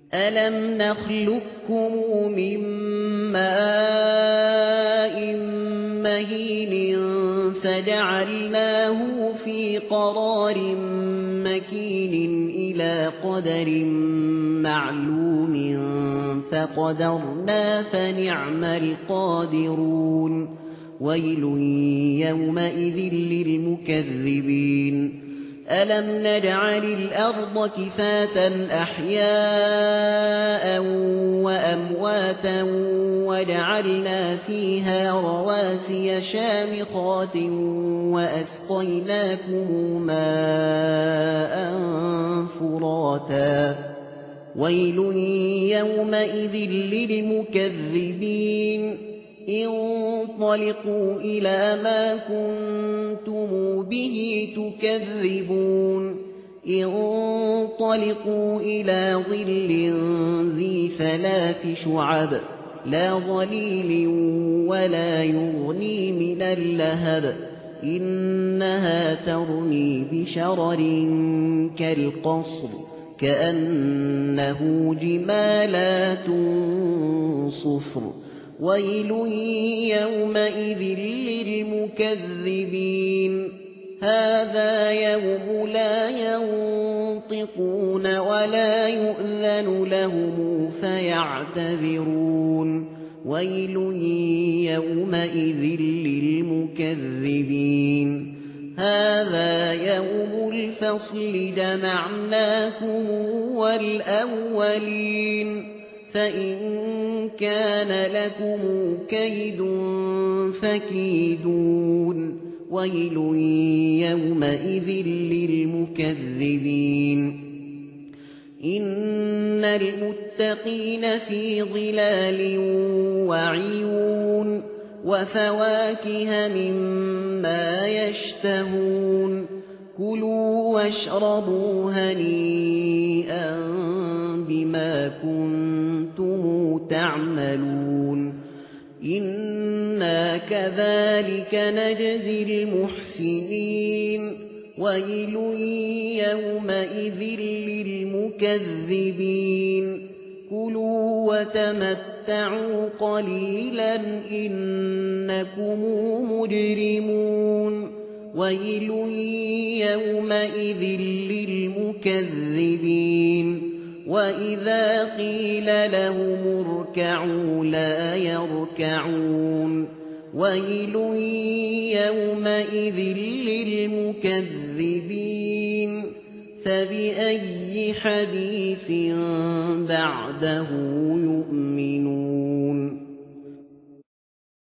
أَلَمْ نَخْلُقكُّم مِّن مَّاءٍ مَّهِينٍ فَجَعَلْنَاهُ فِي قَرَارٍ مَّكِينٍ إِلَىٰ قَدَرٍ مَّعْلُومٍ فَقَدَرْنَا فَنِعْمَ الْقَادِرُونَ وَيْلٌ يَوْمَئِذٍ لِّلْمُكَذِّبِينَ أَلَمْ نَجْعَلِ الْأَرْضَ كِفَاتًا أَحْيَاءً وَأَمْوَاتًا وَجَعَلْنَا فِيهَا رَوَاسِيَ شَامِخَاتٍ وَأَسْقَيْنَاكُم مَّاءً فُرَاتًا وَيْلٌ يَوْمَئِذٍ لِّلْمُكَذِّبِينَ انطَلِقُوا إِلَىٰ مَا كُنتُمْ بِهِ تُكَذِّبُونَ انطَلِقُوا إِلَىٰ ظِلٍّ ذِي ثَلَاثِ شُعَبٍ لَّا ظَلِيلٍ وَلَا يُغْنِي مِنَ اللَّهَبِ إِنَّهَا تَرْمِي بِشَرَرٍ كَالْقَصْرِ كَأَنَّهُ جِمَالَتٌ صُفْرٌ وَيْلٌ يَوْمَئِذٍ لِّلْمُكَذِّبِينَ هَٰذَا يَوْمُ لَا يَنطِقُونَ وَلَا يُؤْذَنُ لَهُمْ فَيَعْتَذِرُونَ وَيْلٌ يَوْمَئِذٍ لِّلْمُكَذِّبِينَ هَٰذَا يَوْمُ الْفَصْلِ جَمَعْنَاكُمْ وَالْأَوَّلِينَ فَإِن كَانَ لَكُمْ كَيْدٌ فَكِيدُونِ وَيْلٌ يَوْمَئِذٍ لِّلْمُكَذِّبِينَ إِنَّ الْمُتَّقِينَ فِي ظِلَالٍ وَعُيُونٍ وَفَوَاكِهَ مِمَّا يَشْتَهُونَ كُلُوا وَاشْرَبُوا هَنِيئًا بِمَا كُنتُمْ تَعْمَلُونَ إِنَّا كَذَٰلِكَ نَجْزِي الْمُحْسِنِينَ وَيْلٌ يَوْمَئِذٍ لِّلْمُكَذِّبِينَ كُلُوا وَتَمَتَّعُوا قَلِيلًا إِنَّكُمْ مُجْرِمُونَ وَيْلٌ يَوْمَئِذٍ لِّلْمُكَذِّبِينَ وَإِذَا قِيلَ لَهُمُ ارْكَعُوا لَا يَرْكَعُونَ وَيْلٌ يَوْمَئِذٍ لِّلْمُكَذِّبِينَ فَبِأَيِّ حَدِيثٍ بَعْدَهُ يُؤْمِنُونَ